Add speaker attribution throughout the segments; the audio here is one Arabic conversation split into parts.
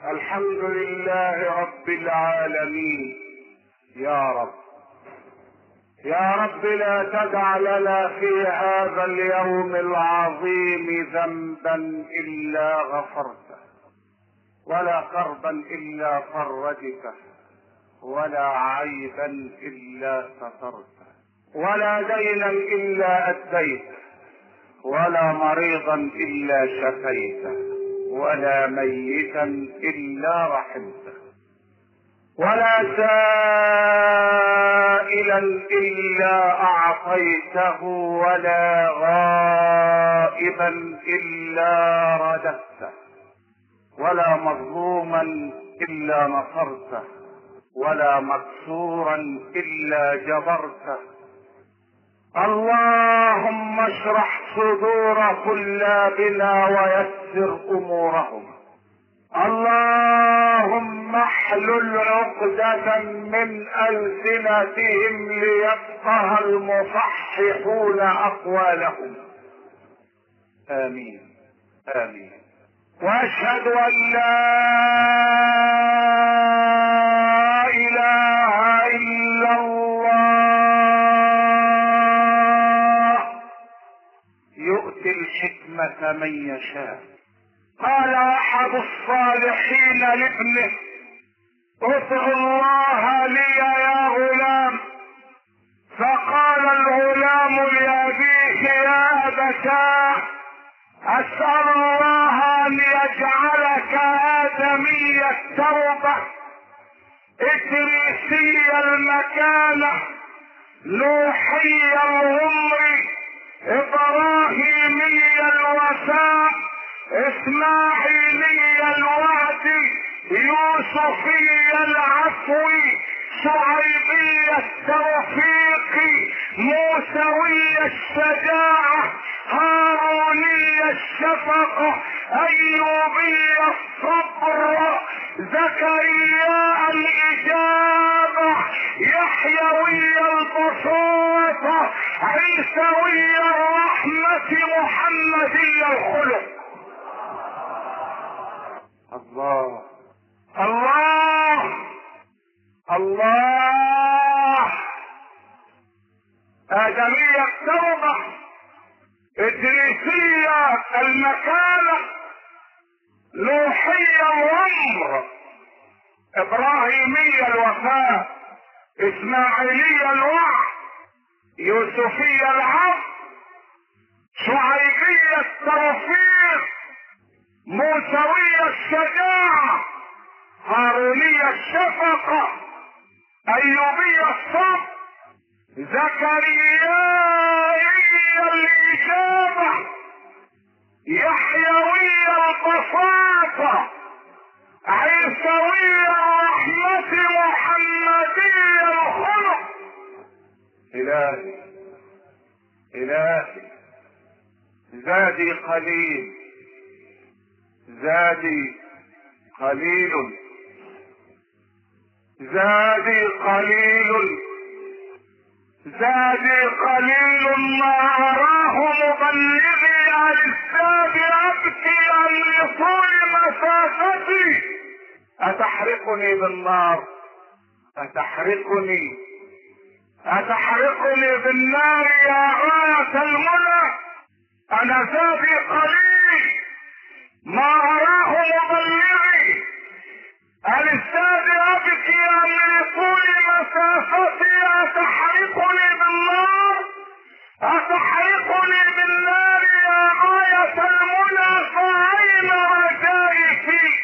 Speaker 1: الحمد لله رب العالمين. يا رب يا رب لا تدع لنا في هذا اليوم العظيم ذنبا الا غفرته، ولا كربا الا فرجته، ولا عيبا الا سترته، ولا دينا الا اديته، ولا مريضا الا شفيته، ولا ميتا الا رحمته، ولا سائلا الا اعطيته، ولا غائبا الا رددته، ولا مظلوما الا نصرته، ولا مكسورا الا جبرته. اللهم اشرح صدور طلابنا ويسر امورهم. اللهم احلل عقدة من ألسنتهم ليفقه المصححون أقوالهم. آمين آمين. وأشهد أن لا إله إلا الله يؤتي الحكمة من يشاء. قال احد الصالحين لابنه: ادع الله لي يا غلام. فقال الغلام لابيه: يا ابتاه، اسال الله ان يجعلك ادمي التوبه، ادريسي المكانه، نوحي العمر، ابراهيمي الوفاء، اسماعيلي الوعد، يوسفي العفو، شعيبي التوفيق، موسوي الشجاعة، هاروني الشفقة، ايوبي الصبر، زكريا الاجابة، يحيوي البساطة، عيسوي الرحمة، محمدي الخلق. الله الله الله. آدمية التوبة، إدريسية المكانة، نوحية العمر، إبراهيمية الوفاء، إسماعيلية الوعد، يوسفية العفو، شعيبية التوفيق، موسوية الشجاعة، هارونية الشفقة، ايوبية الصبر، زكريائي الاجابة، يحيوي البساطة، عيسوي الرحمة، محمدي الخلق. الهي الهي، زادي قليل، زادي قليل، زادي قليل، زادي قليل، ما اراه مبلغي عن الزاد ابكي عن لطول مسافتي. اتحرقني بالنار، اتحرقني بالنار يا غاية المنى. انا زادي قليل، ما اراه مبلغي عن الزاد ابكي عن لطول مسافتي. اتحرقني بالنار، اتحرقني بالنار يا غاية المنى. فاين رجائي فيك؟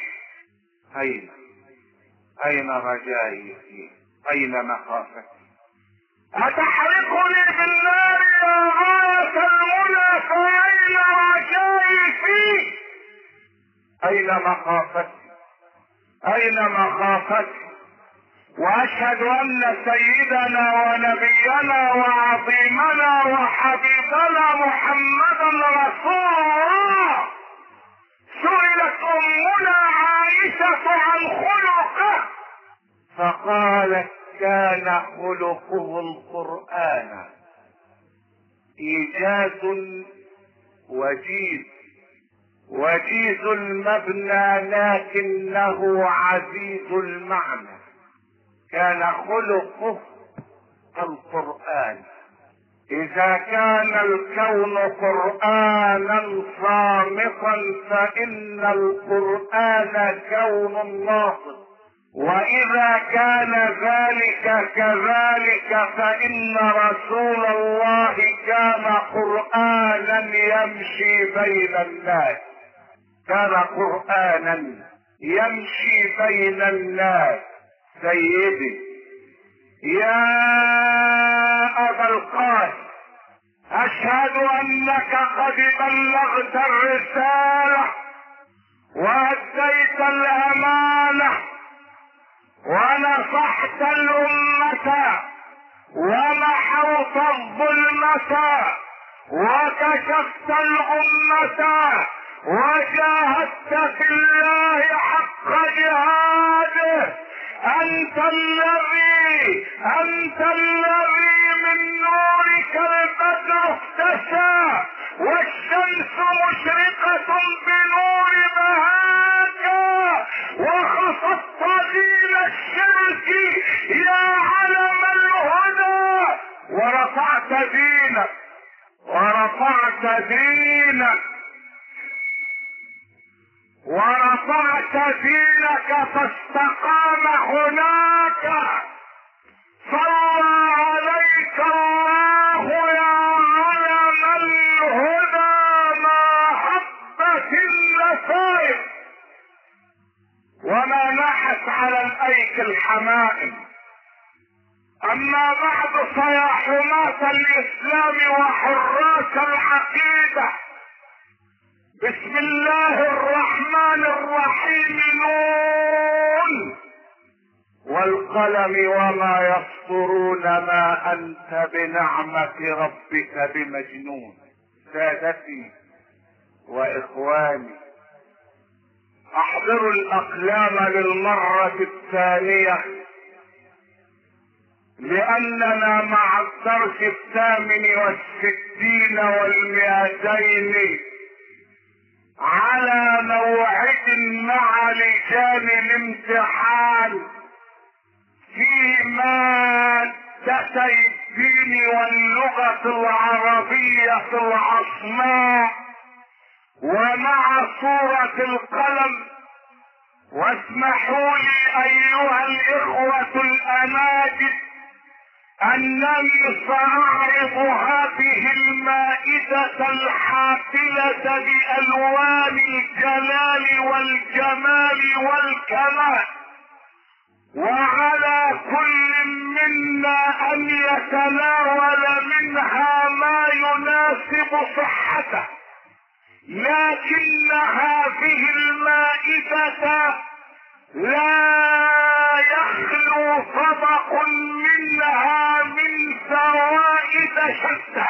Speaker 1: اين رجائي فيك؟ اين مخافتي؟ اتحرقني بالنار يا غاية المنى. فاين رجائي فيك؟ اين مخافتي؟ اين مخافتي؟ واشهد ان سيدنا ونبينا وعظيمنا وحبيبنا محمدا رسول الله سئلت امنا عائشة عن خلقه فقالت: كان خلقه القرآن. ايجاز وجيز وجيز المبنى لكنه عزيز المعنى. كان خلقه القرآن. إذا كان الكون قرآنا صامتا فإن القرآن كون ناطق، وإذا كان ذلك كذلك فإن رسول الله كان قرآنا يمشي بين الناس. كان قرآنا يمشي بين الناس. سيدي يا أبا القاسم، أشهد أنك قد بلغت الرسالة وأديت الأمانة ونصحت الأمة ومحوت الظلمة وكشفت الأمة وجاهدت في الله حق جهاده. أنت الذي من نورك البدر اختشى والشمس مشرقة بنور بهاك، وخفضت دين الشرك يا علم الهدى، ورفعت دينك فاستقام هناك. صلى عليك الله يا علم الهدى ما حبت النسائم وما نحت على الايك الحمائم. اما بعد فيا حماة الاسلام وحراس العقيدة، بسم الله الرحمن الرحيم. نون والقلم وما يسطرون ما انت بنعمة ربك بمجنون. سادتي واخواني، احضروا الاقلام للمرة الثانية، لاننا مع الدرس 68 والمئتين على موعد مع لجان الامتحان في مادتي الدين واللغة العربية العصماء ومع سورة القلم. واسمحوا لي ايها الاخوة الاماجد انني ساعرض هذه المائدة الحافلة بالوان الجلال والجمال والكمال، وعلى كل منا ان يتناول منها ما يناسب صحته. لكن هذه المائدة لا يخلو طبق منها من فوائد شتى.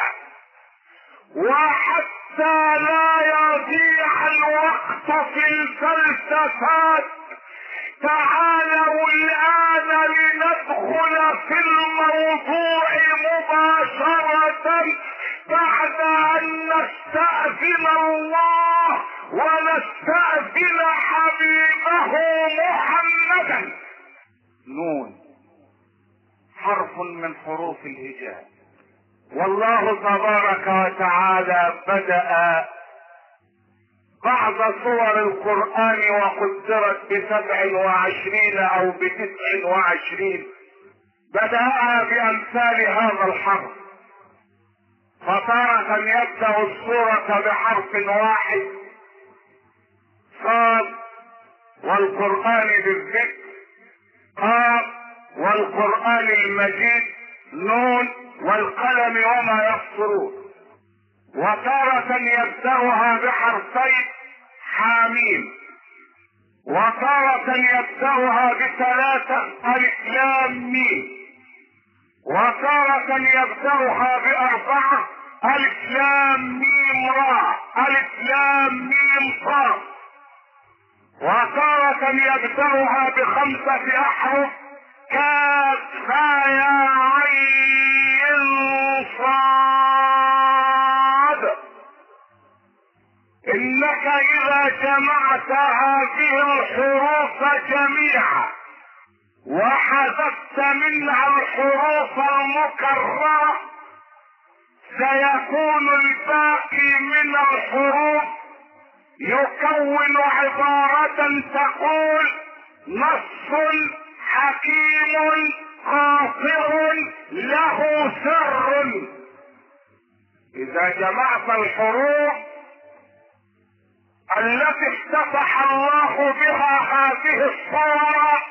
Speaker 1: وحتى لا يضيع الوقت في الفلسفات، تعالوا الآن لندخل في الموضوع مباشرة بعد أن نستأذن الله ونستأذن حبيبه محمدا. نون حرف من حروف الهجاء، والله تبارك وتعالى بدأ بعض صور القرآن وقدرت ب27 أو ب29 بدأها بأمثال هذا الحرف. فتارة يبدأ السورة بحرف واحد صاد، والقرآن بالذكر قاف، والقرآن المجيد نون، والقلم وما يسطرون. وتارة يبدأها بحرفين حاميم، وتارة يبدأها ب3 ألف لام ميم، وتارة يبدأها ب4 ألف لام ميم را ألف لام ميم صاد، وتارة يبدأها ب5 أحرف كاف يا عين صاد. انك اذا جمعت هذه الحروف جميعا وحذفت منها الحروف المكررة سيكون الباقي من الحروف يكون عبارة تقول نص حكيم قاصر له سر. اذا جمعت الحروف التي افتتح الله بها هذه الصورة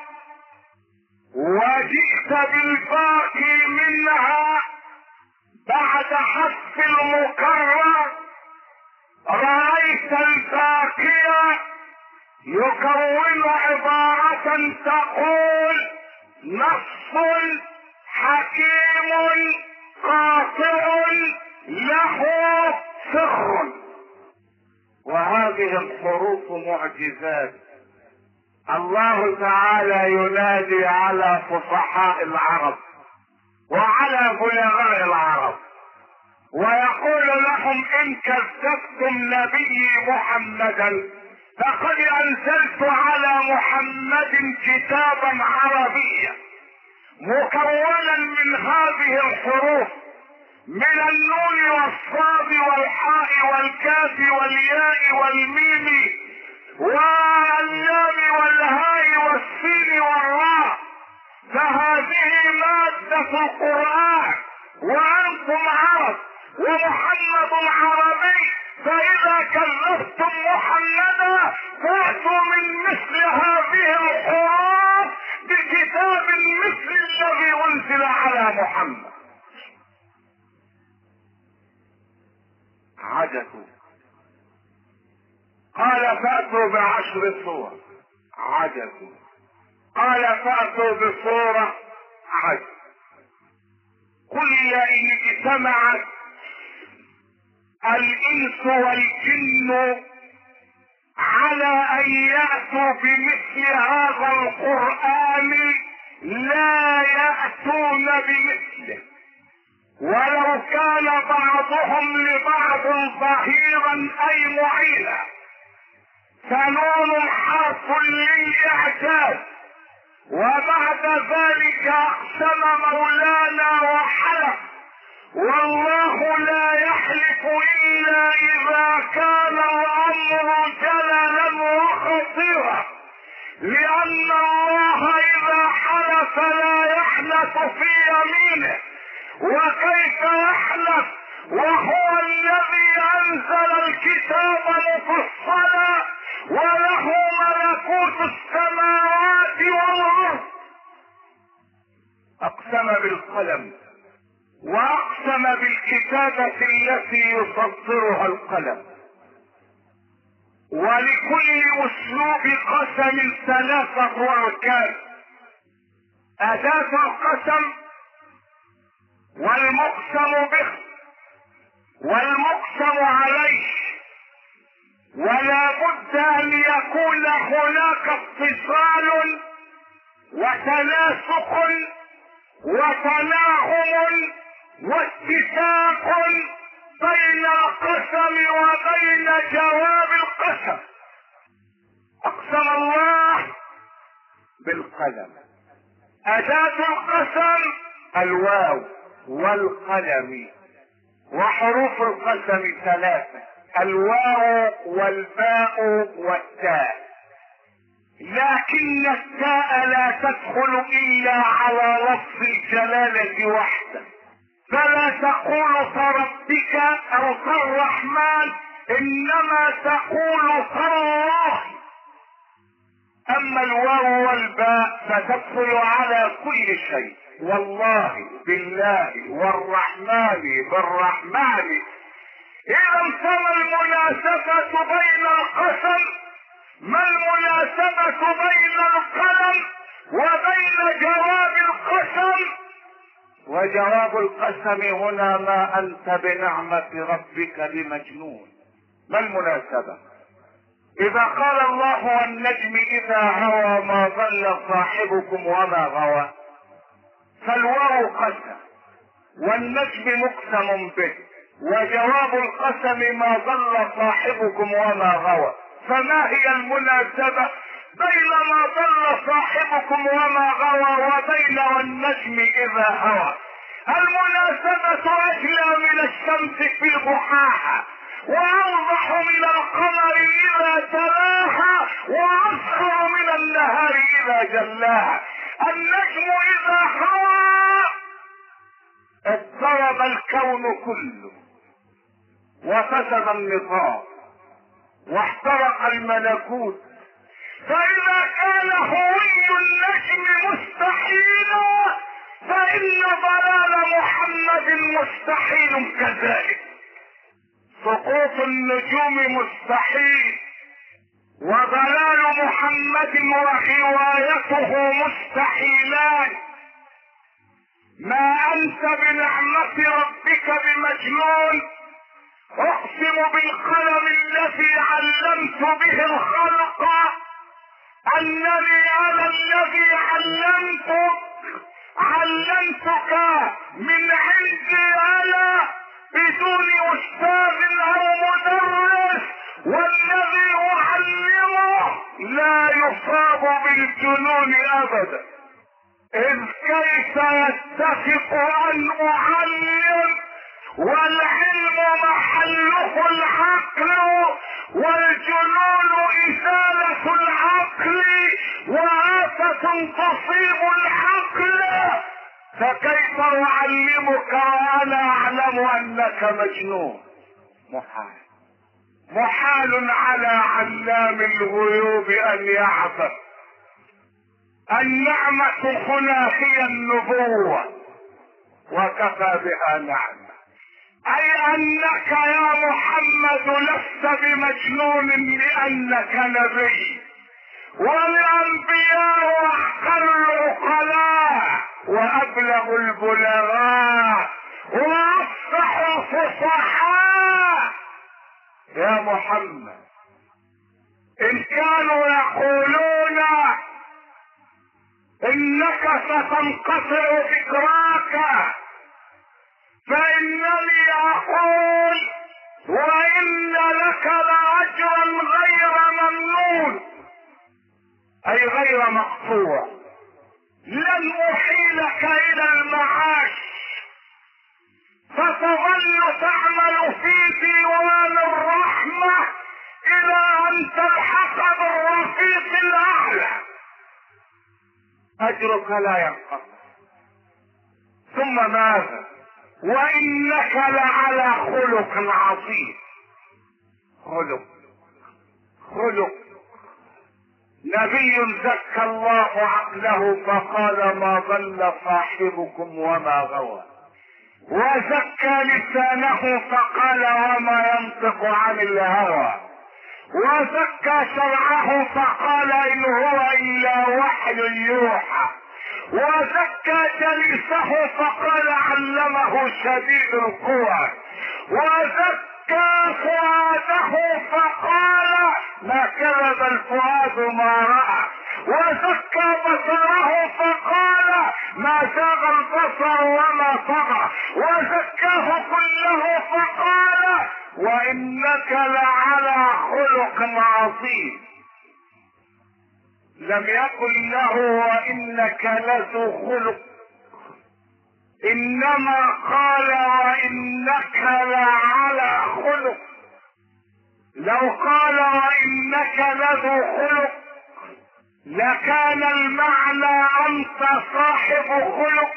Speaker 1: وجئت بالباقي منها بعد حذف المكرر رأيت الباقي يكون عبارة تقول نص حكيم قاصر له سر. وهذه الحروف معجزات. الله تعالى ينادي على فصحاء العرب وعلى بلغاء العرب ويقول لهم ان كذبتم نبي محمدا فقد انزلت على محمد كتابا عربيا مكونا من هذه الحروف من النون والصاد والحاء والكاف والياء والميم واللام والهاء والسين والراء. فهذه مادة القرآن وأنتم عرب ومحمد عربي، فإذا كذبتم محمدا فأتوا من مثل هذه الحروف بكتاب مثل الذي أنزل على محمد. عجزوا. قال فأتوا ب10 صور. عجزوا. قال فأتوا بصورة. عجز. قل إن اجتمعت الإنس والجن على أن يأتوا بمثل هذا القرآن لا يأتون بمثله ولو كان بعضهم لبعض ظهيرا أي معينا. فنون حرف للإعجاز. وبعد ذلك اقسم مولانا وحلف والله لا يحلف الا اذا كان الامر جللا وخطيرا، لان الله اذا حلف لا يحلف في يمينه. وكيف يحلف وهو الذي انزل الكتاب مفصلا وله ملكوت السماوات والارض. اقسم بالقلم واقسم بالكتابة التي يصدرها القلم. ولكل اسلوب قسم 3 اركان: اداة القسم والمقسم به والمقسم عليه. ولا بد ان يكون هناك اتصال وتناسق وتناغم واتفاق بين القسم وبين جواب القسم. اقسم الله بالقلم. اداة القسم الواو والقلم. وحروف القسم 3: الواو والباء والتاء. لكن التاء لا تدخل الا على لفظ الجلالة وحده، فلا تقول فربك او كالرحمن، انما تقول كالله. اما الواو والباء فتدخل على كل شيء: والله، بالله، والرحمن، بالرحمن. اذا فما المناسبة بين القسم؟ ما المناسبة بين القلم وبين جواب القسم؟ وجواب القسم هنا: ما انت بنعمة ربك بمجنون. ما المناسبة؟ اذا قال الله: والنجم اذا هوى ما ضل صاحبكم وما غوى، فالواو قسم والنجم مقسم به وجواب القسم ما ضل صاحبكم وما غوى. فما هي المناسبة بين ما ضل صاحبكم وما غوى وبين والنجم اذا هوى؟ المناسبة اجلى من الشمس في ضحاها، واوضح من القمر اذا تلاها، واصغر من النهار اذا جلاها. النجم اذا هوى اضطرب الكون كله وفسد النظام واحترق الملكوت. فإذا كان هوي النجم مستحيلا فإن ضلال محمد مستحيل كذلك. سقوط النجوم مستحيل، وضلال محمد وغوايته مستحيلان. ما أنت بنعمة ربك بمجنون. اقسم بالقلم الذي علمت به الخلق انني انا الذي علمتك من عندي انا بدون استاذ او مدرس، والذي اعلمه لا يصاب بالجنون ابدا. اذ كيف يتفق ان اعلم والعلم محله العقل، والجنون ازالة العقل وآفة تصيب العقل، فكيف اعلمك وانا اعلم انك مجنون؟ محال على علام الغيوب ان يعبث. النعمة هنا هي النبوة وكفى بها نعمة، اي انك يا محمد لست بمجنون لانك نبي، والانبياء احقر العقلاء وابلغ البلغاء وافصح الفصحاء. يا محمد ان كانوا يقولون انك ستنقطع ذكراك فانني اقول وان لك لاجرا غير ممنون، اي غير مقطوع. لن احيلك الى المعاش فتظل تعمل في ديوان الرحمة الى ان تلحق بالرفيق الاعلى. اجرك لا ينقطع. ثم ماذا؟ وانك لعلى خلق عظيم. خلق نبي زكى الله عقله فقال ما ضل صاحبكم وما غوى، وزكى لسانه فقال وما ينطق عن الهوى، وزكى شرعه فقال ان هو الا وحي يوحى، وزكى جليسه فقال علمه شديد القوى، وزكى فؤاده فقال ما كذب الفؤاد ما رأى، وزكى بصره فقال ما زاغ البصر وما طغى، وزكاه كله فقال وانك لعلى خلق عظيم. لم يقل له وانك لذو خلق، انما قال وانك لعلى خلق. لو قال وانك لذو خلق لكان المعنى انت صاحب خلق،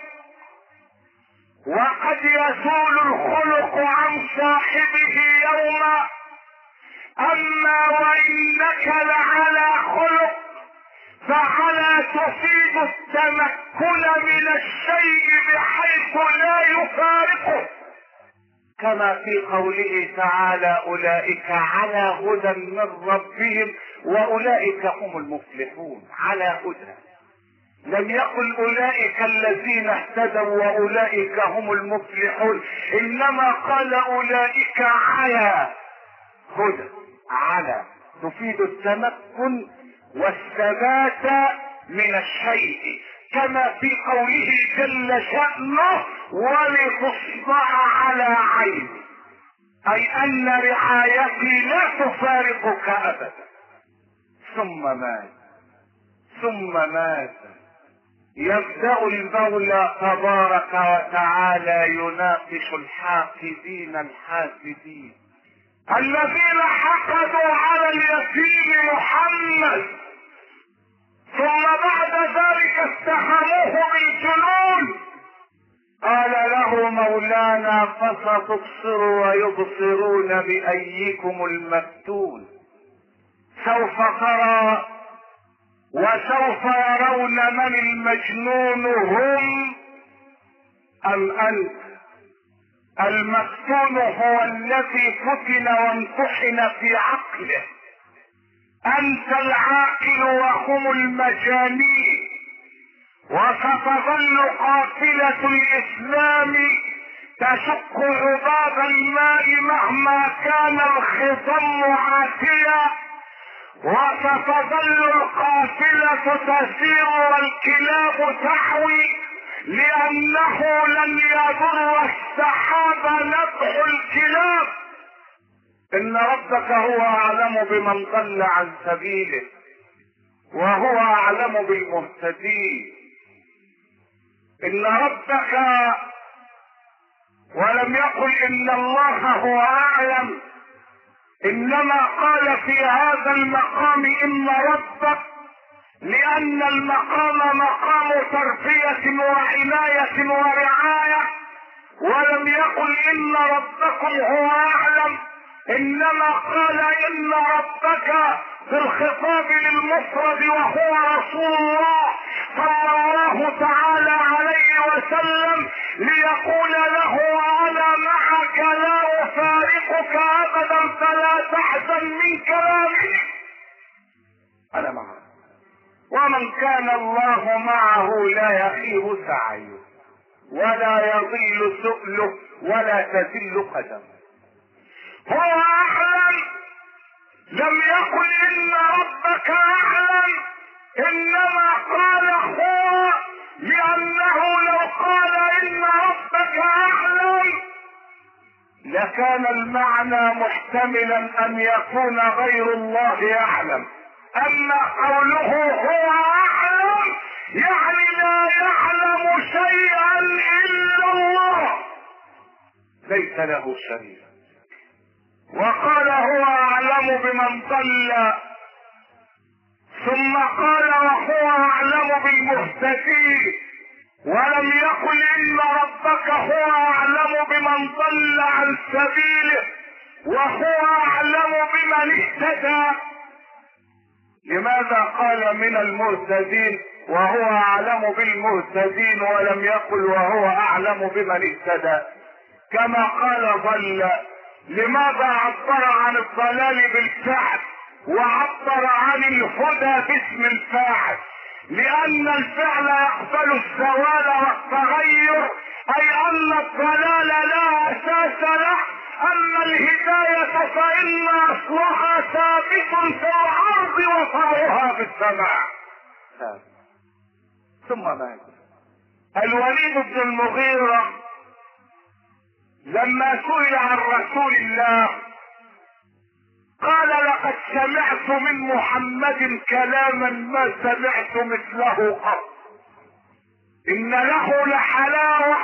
Speaker 1: وقد يزول الخلق عن صاحبه يوما. اما وانك لعلى خلق فعلى تفيد التمكن من الشيء بحيث لا يفارقه، كما في قوله تعالى اولئك على هدى من ربهم واولئك هم المفلحون. على هدى، لم يقل اولئك الذين اهتدوا واولئك هم المفلحون، انما قال اولئك على هدى. على تفيد التمكن والثبات من الشيء، كما في قوله جل شأنه ولتصبح على عيني. اي ان رعايتي لا تفارقك ابدا. ثم مات يبدأ المولى تبارك وتعالى يناقش الحاقدين الحاسدين الذين حقدوا على اليتيم محمد، ثم بعد ذلك اتهموه بالجنون. قال له مولانا فستبصر ويبصرون بأيكم المفتون، سوف ترى وسوف يرون من المجنون هم أم أنت. المفتون هو الذي فتن وامتحن في عقله، أنت العاقل وهم المجانين. وستظل قافلة الإسلام تشق عباب الماء مهما كان الخصم عاتيا، وستظل القافلة تسير والكلاب تحوي، لأنه لن يضر السحاب نبح الكلاب. إن ربك هو أعلم بمن ضل عن سبيله وهو أعلم بالمهتدين. إن ربك، ولم يقل إن الله هو أعلم، إنما قال في هذا المقام إن ربك، لأن المقام مقام تربية وعناية ورعاية. ولم يقل إن ربكم هو أعلم، إنما قال إن ربك في الخطاب للمفرد وهو رسول الله صلى الله تعالى عليه وسلم، ليقول له أنا معك لا أفارقك أبدا فلا تحزن من كلامي، أنا معك. ومن كان الله معه لا يخيب سعيه ولا يضل سؤله ولا تزل قدمه. هو أعلم، لم يقل إن ربك أعلم، إنما قال هو، لأنه لو قال إن ربك أعلم لكان المعنى محتملا أن يكون غير الله يعلم. أما قوله هو أعلم يعني لا يعلم شيئا إلا الله، ليس له شريك. وقال هو أعلم بمن ضل، ثم قال وهو أعلم بالمهتدين، ولم يقل إن ربك هو أعلم بمن ضل عن سبيله وهو أعلم بمن اهتدى. لماذا قال من المهتدين وهو أعلم بالمهتدين ولم يقل وهو أعلم بمن اهتدى؟ كما قال ضل، لماذا عبر عن الضلال بالفعل وعبر عن الهدى باسم الفاعل؟ لأن الفعل يقبل الزوال والتغير، أي أن الضلال لا أساس له، أما الهداية فإن أصلها ثابت في الأرض وفرعها في السماء. ثم مات الوليد بن المغيرة لما سئل عن رسول الله قال لقد سمعت من محمد كلاما ما سمعت مثله قط، إن له لحلاوة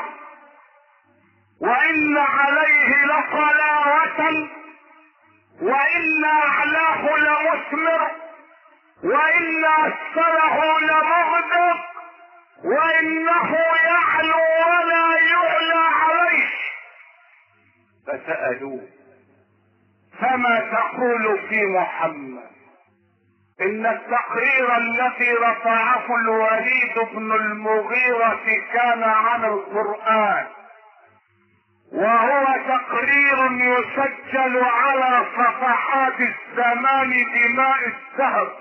Speaker 1: وإن عليه لطلاوة وإن أعلاه لمثمر وإن أسفله لمغدق وإنه يعلو ولا يعلى عليه. فسألوه فما تقول في محمد؟ إن التقرير الذي رفعه الوليد بن المغيرة كان عن القرآن، وهو تقرير يسجل على صفحات الزمان بماء الذهب،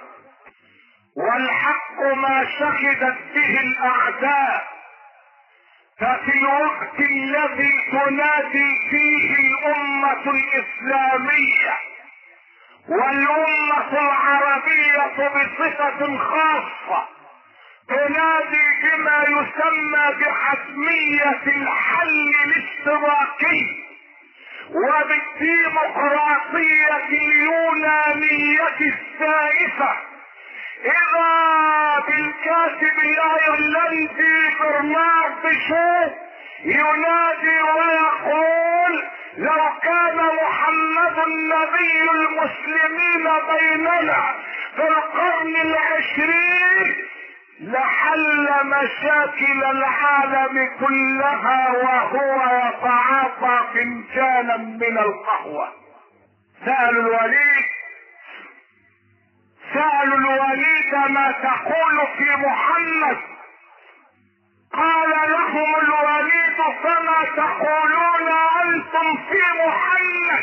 Speaker 1: والحق ما شهدت به الأعداء. ففي الوقت الذي تنادي فيه الأمة الإسلامية والأمة العربية بصفة خاصة تنادي بما يسمى بحتمية الحل الاشتراكي وبالديمقراطية اليونانية السائفة، إذا بالكاتب الأيرلندي برنارد شو ينادي ويقول: لو كان محمد نبي المسلمين بيننا في القرن العشرين لحل مشاكل العالم كلها وهو يتعاطى فنجانا من القهوة. سألوا الوليد ما تقول في محمد؟ قال لهم الوليد: فما تقولون أنتم في محمد؟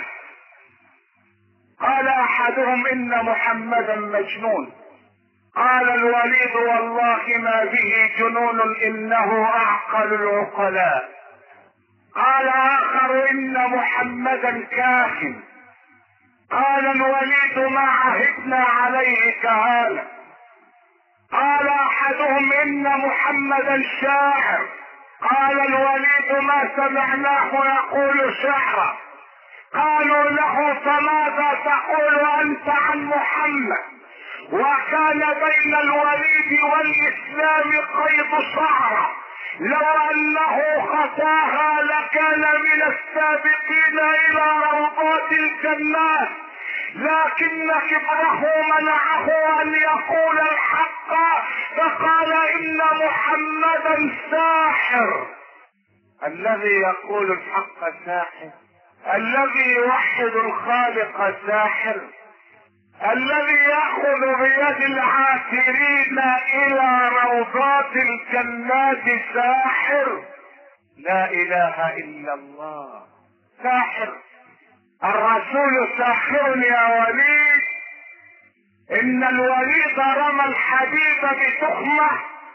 Speaker 1: قال أحدهم: إن محمدا مجنون. قال الوليد: والله ما به جنون، إنه أعقل العقلاء. قال آخر: إن محمدا كاهن. قال الوليد: ما عهدنا عليه كهانة. قال احدهم: ان محمدا شاعر. قال الوليد: ما سمعناه يقول شعرا. قالوا له: فماذا تقول انت عن محمد؟ وكان بين الوليد والاسلام قيد شعره، لو انه خطاها لكان من السابقين الى روضات الجنات، لكن كبره منعه ان يقول الحق، فقال: ان محمدا ساحر. الذي يقول الحق ساحر، الذي يوحد الخالق ساحر، الذي يأخذ بيد العاثرين الى روضات الجنات ساحر. لا اله الا الله. ساحر. الرسول ساحر يا وليد. ان الوليد رمى الحديد بتخمة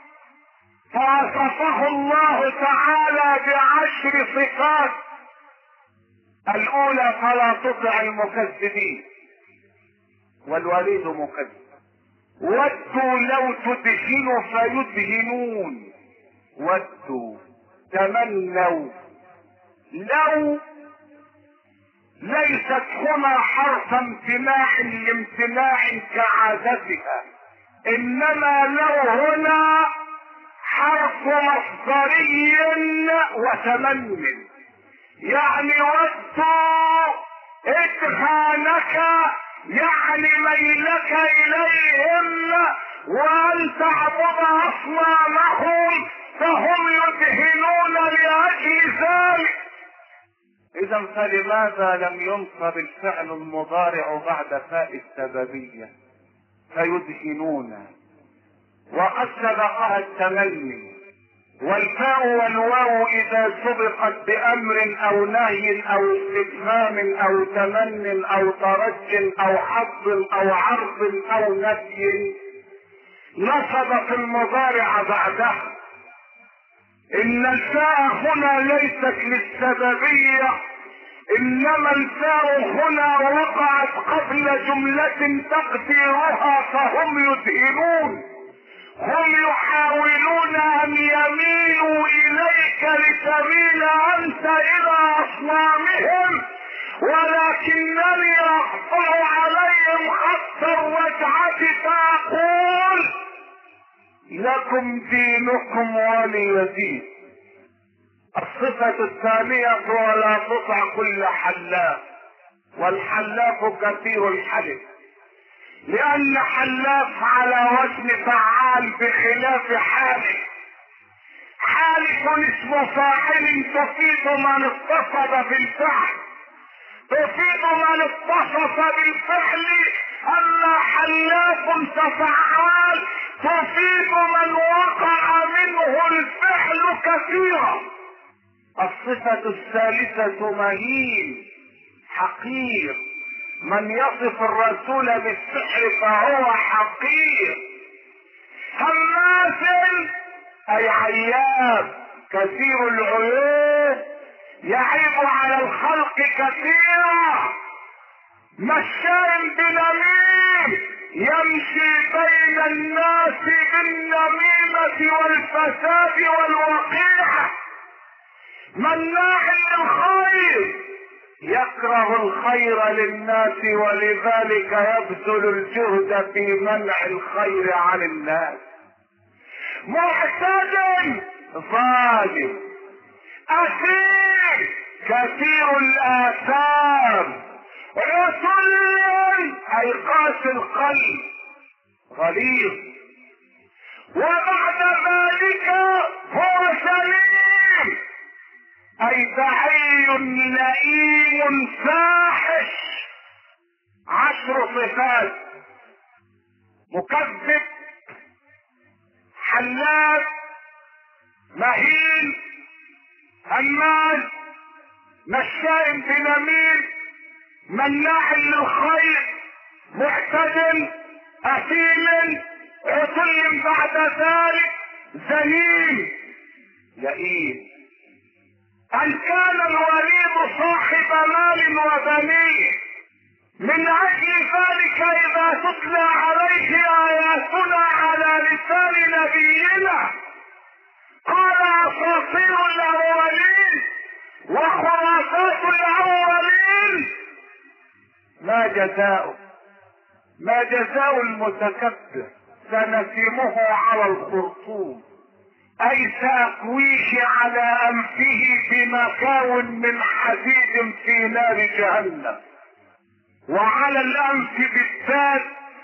Speaker 1: فوصفه الله تعالى ب10 صفات. الاولى: فلا تطع المكذبين. والوليد مكذب. ودوا لو تدهنوا فيدهنون. ودوا، تمنوا. لو ليست هنا حرف امتناع لامتناع كعادتها، انما لو هنا حرف مصدري وتمن، يعني ودوا ادهانك، يعني ميلك اليهم وان تعبد اصنامهم، فهم يدهنون لاجل ذلك. اذا فلماذا لم ينصب الفعل المضارع بعد فاء السببية؟ فيدهنون، وقد سبقها التمني. والفاء والواو اذا سبقت بامر او نهي او استفهام او تمن او ترج او حظ او عرض او نفي نصبت المضارع بعدها. ان الفاء هنا ليست للسببية، انما الفاء هنا وقعت قبل جملة تقديرها فهم يدهنون. هم يحاولون ان يميلوا اليك لتميل انت الى اصنامهم، ولكنني اقطع عليهم خط الرجعة فاقول: لكم دينكم ولي دين. الصفة الثانية: ولا تطع كل حلاف. والحلاف كثير الحلف، لان حلاف على وزن فعال بخلاف حالف. حالف اسم فاعل تفيد من اتصف بالفعل، تفيد من اتصف بالفعل. اما حلاف كفعال تفيد من وقع منه الفعل كثيرا. الصفة الثالثة: مهين حقير. من يصف الرسول بالسحر فهو حقير. هماز اي عياب، كثير العيوب، يعيب على الخلق كثيرا. مشاء بنميم، يمشي بين الناس بالنميمة والفساد والوقيعة. مناع للخير، يكره الخير للناس ولذلك يبذل الجهد في منع الخير عن الناس. معتد ظالم أثيم كثير الآثام عتل أي قاسي القلب غليظ، وبعد ذلك هو سليم أي دعي لئيم فاحش. 10 صفات: مكذب، حلاف، مهين، هماز، مشاء بنميم، مناع للخير، معتدل، اثيم، عتل بعد ذلك، ذليل، لئيم. ان كان الوليد صاحب مال وبنين، من اجل ذلك اذا تتلى عليه اياتنا على لسان نبينا قال اساطير الاولين وخرافات الاولين. ما جزاؤه؟ ما جزاء المتكبر؟ سنسمه على الخرطوم، اي ساكويه على انفه بمكاو من حديد في نار جهنم، وعلى الانف بالذات،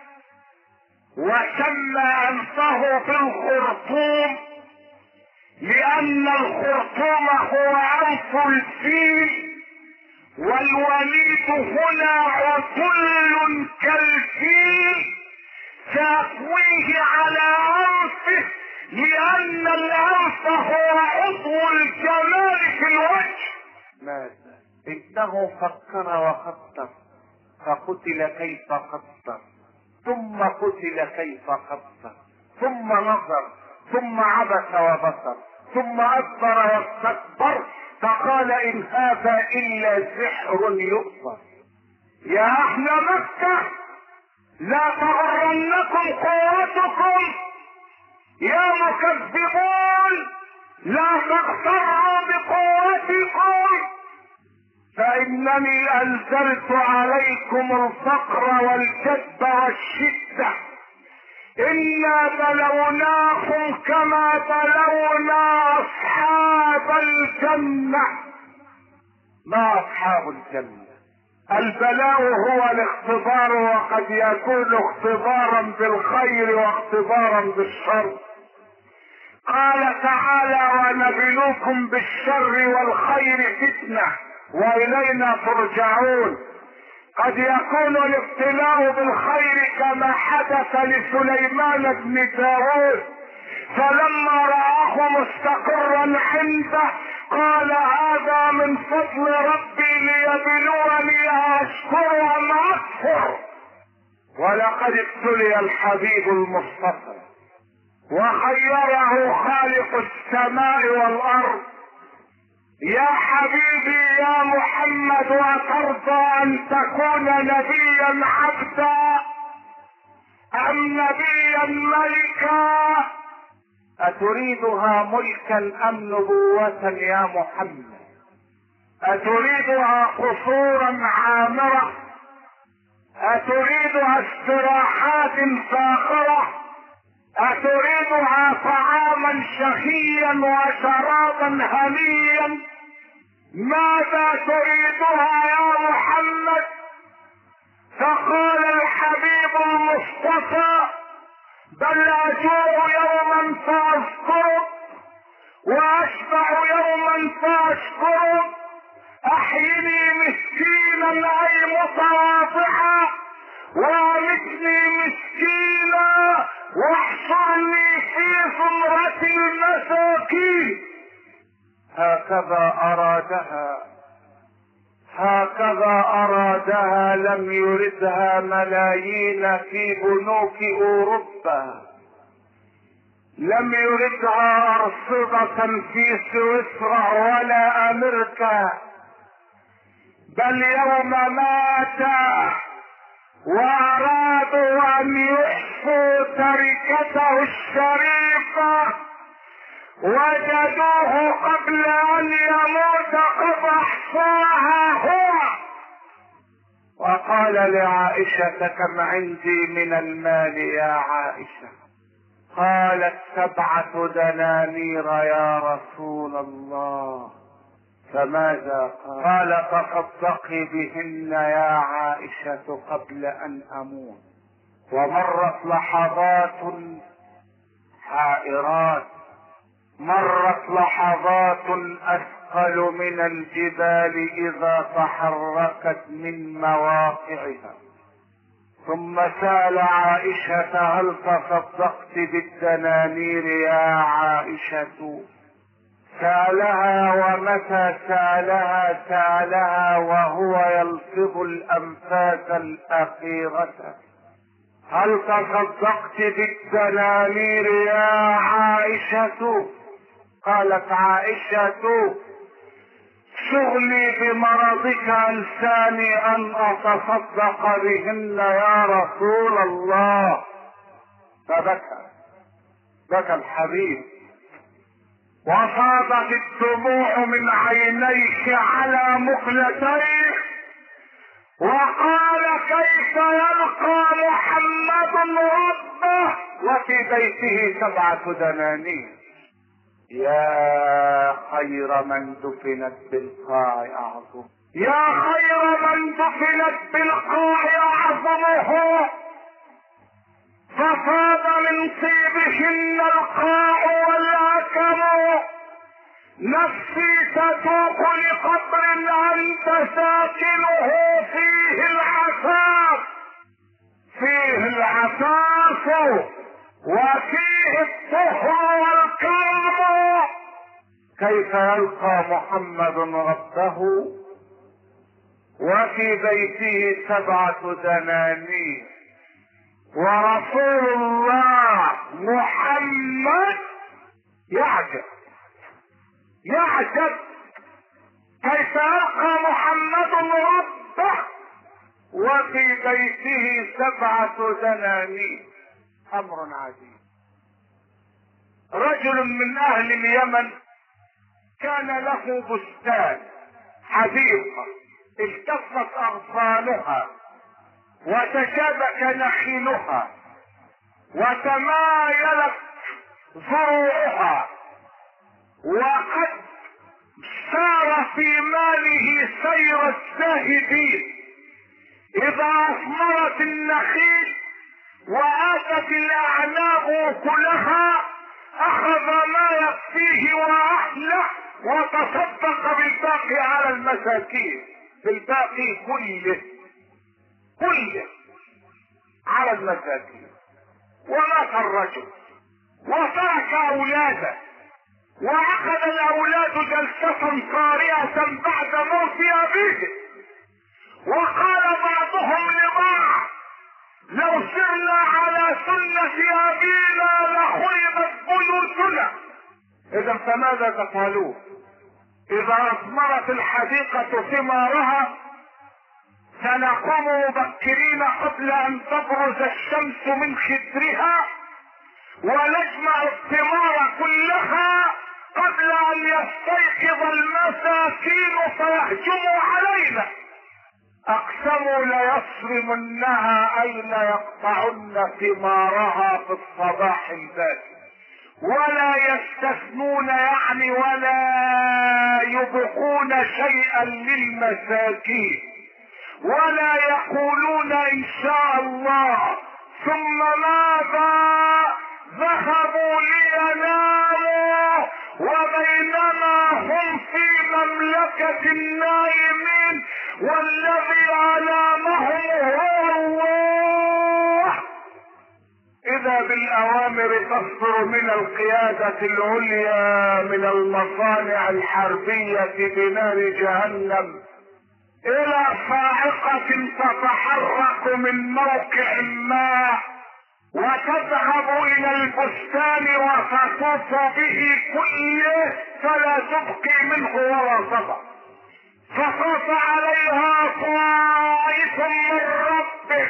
Speaker 1: وسمى انفه بالخرطوم لان الخرطوم هو انف الفيل، والوليد هنا عتل كالفيل ساقويه على انفه لان الانف هو عضو الجمال في الوجه. ماذا؟ انه فكر وخطر فقتل كيف خطر، ثم قتل كيف خطر، ثم نظر، ثم عبس وبصر، ثم ادبر واستكبر فقال ان هذا الا سحر يؤثر. يا اهل مكة لا تغرنكم قوتكم، يا مكذبون لا تغتروا بقوتكم، فانني انزلت عليكم الفقر والكد والشدة. انا بلوناكم كما بلونا اصحاب الجنة. ما اصحاب الجنة؟ البلاء هو الاختبار، وقد يكون اختبارا بالخير واختبارا بالشر. قال تعالى ونبلوكم بالشر والخير فتنة والينا ترجعون. قد يكون الابتلاء بالخير كما حدث لسليمان بن داود، فلما رآه مستقرا عنده قال هذا من فضل ربي ليبلوني أشكر أم أكفر. ولقد ابتلي الحبيب المصطفى وخيره خالق السماء والأرض. يا حبيبي يا محمد أترضى أن تكون نبيا عبدا أم نبيا ملكا؟ أتريدها ملكا أم نبوة يا محمد؟ أتريدها قصورا عامرة؟ أتريدها استراحات فاخرة؟ أتريدها طعاما شهيا وشرابا هنيا؟ ماذا تريدها يا محمد؟ فقال الحبيب المصطفى بل أجوع يوما فأذكرك وأشبع يوما فأشكرك، أحيني مسكينا أي متواضعا وامتني مسكينا واحشرني في زمرة المساكين. هكذا أرادها، هكذا أرادها، لم يردها ملايين في بنوك أوروبا، لم يردها أرصدة في سويسرا ولا أمريكا، بل يوم مات وأرادوا أن يحصوا تركته الشريفة وجدوه قبل أن يموت قد أحصاها هو. فقال لعائشة كم عندي من المال يا عائشة؟ قالت 7 دنانير يا رسول الله. فماذا قال؟ تصدقي بهن يا عائشة قبل ان اموت. ومرت لحظات حائرات، مرت لحظات اثقل من الجبال اذا تحركت من مواقعها. ثم سأل عائشة هل تصدقت بالدنانير يا عائشة؟ سألها، ومتى سألها؟ سألها وهو يلفظ الأنفاس الأخيرة. هل تصدقت بالدنانير يا عائشة؟ قالت عائشة شغلي بمرضك أنساني أن أتصدق بهن يا رسول الله. بكى الحبيب وفاضت الدموع من عينيه على مقلتيه، وقال كيف يلقى محمد ربه وفي بيته 7 دنانير؟ يا خير من دفنت بالقاع اعظم، يا خير من دفنت بالقاع اعظمه، ففاض من طيبهن القاع والاكم. نفسي تتوق لقبر انت ساكنه فيه العفاف، فيه العفاف وفيه الطهر والكرم. كيف يلقى محمد ربه وفي بيته 7 دنانير، ورسول الله محمد يعجب كيف يلقى محمد ربه وفي بيته 7 دنانير. امر عجيب. رجل من اهل اليمن كان له بستان، حديقة التفت اغصانها وتشابك نخيلها وتمايلت زروعها، وقد سار في ماله سير الزاهدين. اذا اثمرت النخيل واتت الاعناب كلها اخذ ما يكفيه واهله وتصدق بالباقي على المساكين، بالباقي كله على المساكين. ومات الرجل وترك اولاده، واخذ الاولاد جلسة صارئة بعد موت ابيه، وقال بعضهم لبعض لو سرنا على سنة ابينا لخربت بيوتنا. اذا فماذا تفعلون؟ اذا اثمرت الحديقة ثمارها سنقوم مبكرين قبل ان تبرز الشمس من خدرها ونجمع الثمار كلها قبل ان يستيقظ المساكين فيهجموا علينا. اقسموا ليصرمنها اين يقطعن ثمارها في الصباح الباكر، ولا يستثنون يعني ولا يبقون شيئا للمساكين، ولا يقولون ان شاء الله. ثم ماذا؟ ذهبوا ليناموا وبينما هم في مملكة النائمين والذي علامهم هو الله. اذا بالاوامر تصدر من القيادة العليا من المصانع الحربية بنار جهنم الى صاعقة تتحرك من موقع ما وتذهب الى البستان وتطوف به كله فلا تبقي منه ولا تضع. فطاف عليها طائف من ربه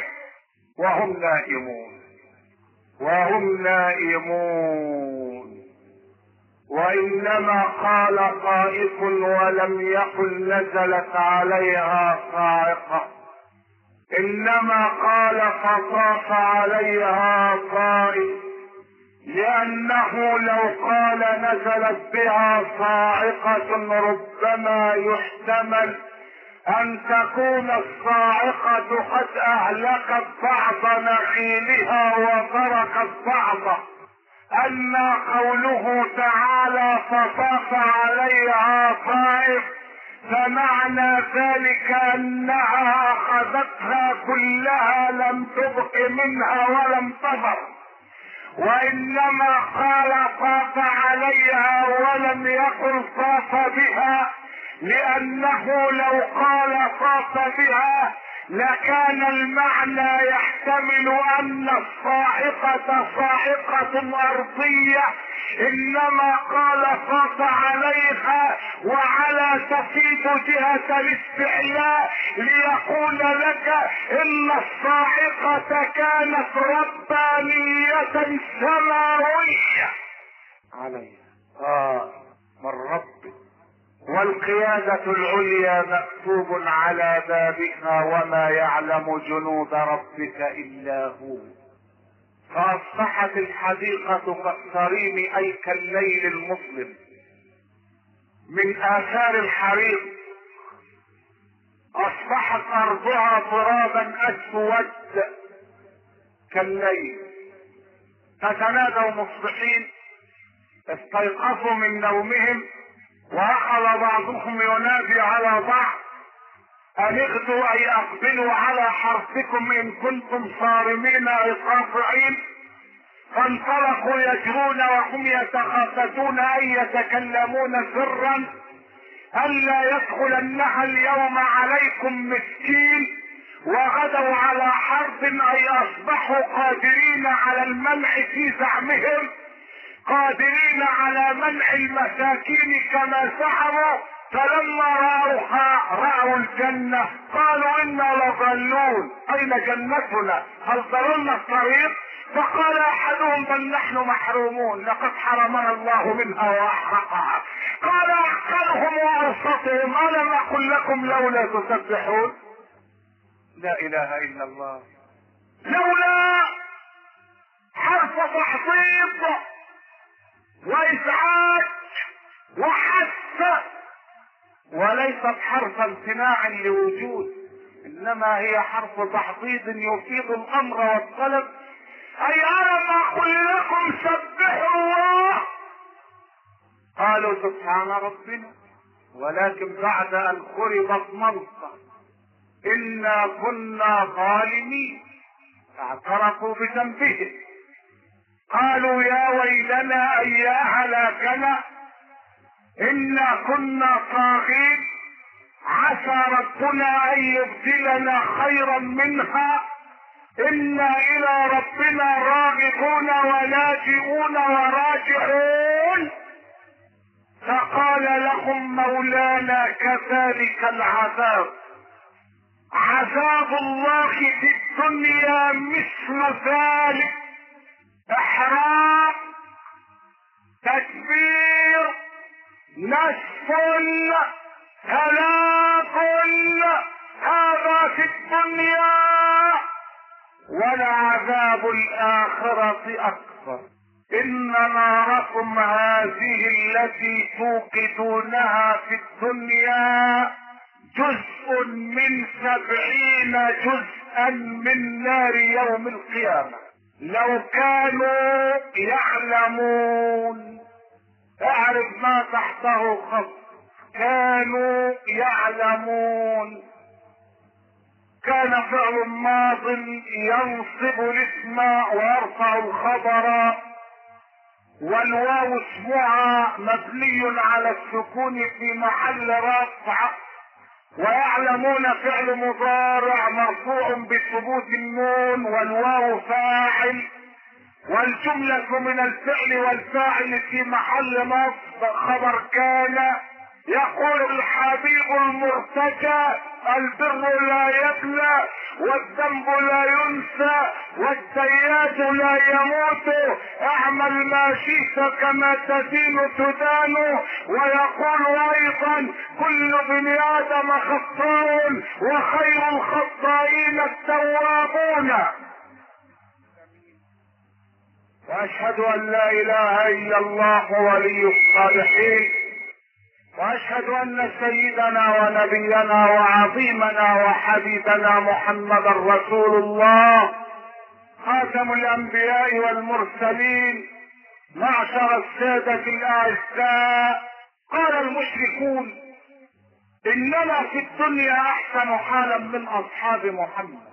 Speaker 1: وهم نائمون. وانما قال طائف ولم يقل نزلت عليها صاعقة، انما قال فطاف عليها طائف، لانه لو قال نزلت بها صاعقة ربما يحتمل ان تكون الصاعقة قد اهلكت بعض نخيلها وتركت بعضه. اما قوله تعالى فطاف عليها طائف فمعنى ذلك انها اخذتها كلها لم تبق منها ولم تضر، وانما قال طاف عليها ولم يقل طاف بها، لانه لو قال طاف بها لكان المعنى يحتمل ان الصاعقة صاعقة ارضية، انما قال طاف عليها وعلى تفيد جهة الاستعلاء ليقول لك ان الصاعقة كانت ربانية سماوية عليها من ربك، والقيادة العليا مكتوب على بابها وما يعلم جنود ربك الا هو. فاصبحت الحديقة كالصريم اي كالليل المظلم. من اثار الحريق اصبحت ارضها ترابا اسود كالليل. فتنادوا مصبحين، استيقظوا من نومهم واخذ بعضهم ينادي على بعض ان اغدوا اي اقبلوا على حرثكم ان كنتم صارمين اي قاطعين. فانطلقوا يجرون وهم يتخافتون اي يتكلمون سرا الا يدخلنها اليوم عليكم مسكين، وغدوا على حرب اي اصبحوا قادرين على المنع في زعمهم، قادرين على منع المساكين كما زعموا. فلما رأوها رأوا الجنة قالوا انا لضالون، اين جنتنا؟ هل ضللنا الطريق؟ فقال احدهم بل نحن محرومون، لقد حرمنا الله منها واحرقها. قال اعقلهم واوسطهم الم اقل لكم لولا تسبحون؟ لا اله الا الله. لولا حرف تحضيض وازعاج وحث، وليست حرف امتناع لوجود، انما هي حرف تحضيض يفيد الامر والطلب. اي الم اقل لكم سبحوا الله؟ قالوا سبحان ربنا، ولكن بعد ان خربت منصة انا كنا ظالمين، فاعترفوا بذنبهم. قالوا يا ويلنا اي يا هلاكنا انا كنا طاغين، عسى ربنا ان يبدلنا خيرا منها، انا الى ربنا راغبون ولاجئون وراجعون. فقال لهم مولانا كذلك العذاب، عذاب الله في الدنيا مثل ذلك، احراق، تكبير، نسف، هلاك، هذا في الدنيا، ولعذاب الاخرة اكبر. ان ناركم هذه التي توقدونها في الدنيا جزء من 70 جزءا من نار يوم القيامة. لو كانوا يعلمون، اعرف ما تحته خط، كانوا يعلمون. كان فعل ماض ينصب الاسم ويرفع الخبر، والواو اسمها مبني على السكون في محل رفع، ويعلمون فعل مضارع مرفوع بثبوت النون والواو فاعل، والجملة من الفعل والفاعل في محل نصب خبر كان. يقول الحبيب المرتجى البر لا يبلى والذنب لا ينسى والسيئات لا يموت. اعمل ما شئت كما تدين تدان. ويقول ايضا كل ابن ادم خطاء وخير الخطائين التوابون. واشهد ان لا اله الا الله ولي الصالحين، واشهد ان سيدنا ونبينا وعظيمنا وحبيبنا محمدا رسول الله خاتم الانبياء والمرسلين. معشر السادة الاعزاء، قال المشركون اننا في الدنيا احسن حالا من اصحاب محمد،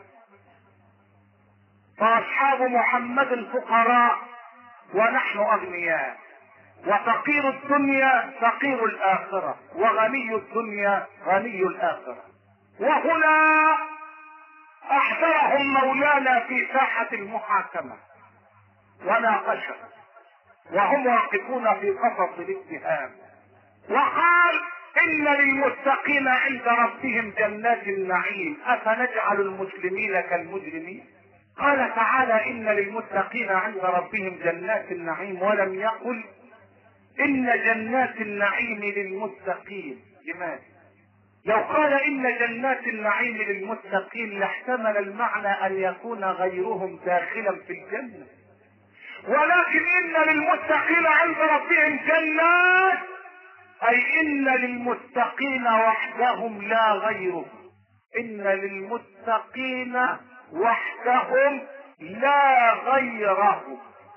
Speaker 1: فاصحاب محمد فقراء ونحن اغنياء، وفقير الدنيا فقير الاخرة، وغني الدنيا غني الاخرة. وهنا احضرهم مولانا في ساحة المحاكمة وناقشهم وهم واقفون في قفص الاتهام، وقال ان للمتقين عند ربهم جنات النعيم افنجعل المسلمين كالمجرمين. قال تعالى ان للمتقين عند ربهم جنات النعيم، ولم يقل ان جنات النعيم للمتقين. لماذا؟ لو قال ان جنات النعيم للمتقين لاحتمل المعنى ان يكون غيرهم داخلا في الجنة، ولكن ان للمتقين عند ربهم جنات اي ان للمتقين وحدهم لا غيرهم، ان للمتقين وحدهم لا غيرهم.